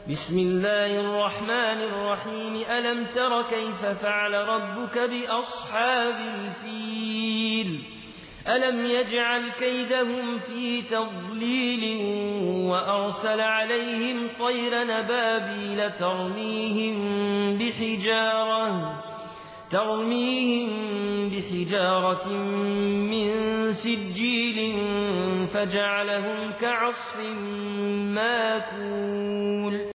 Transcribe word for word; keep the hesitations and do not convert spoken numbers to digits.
بسم الله الرحمن الرحيم ألم تر كيف فعل ربك بأصحاب الفيل ألم يجعل كيدهم في تضليل وأرسل عليهم طير نبابيل ترميهم بحجارة, ترميهم بحجارة من سجيل فجعلهم كعصف ماكول.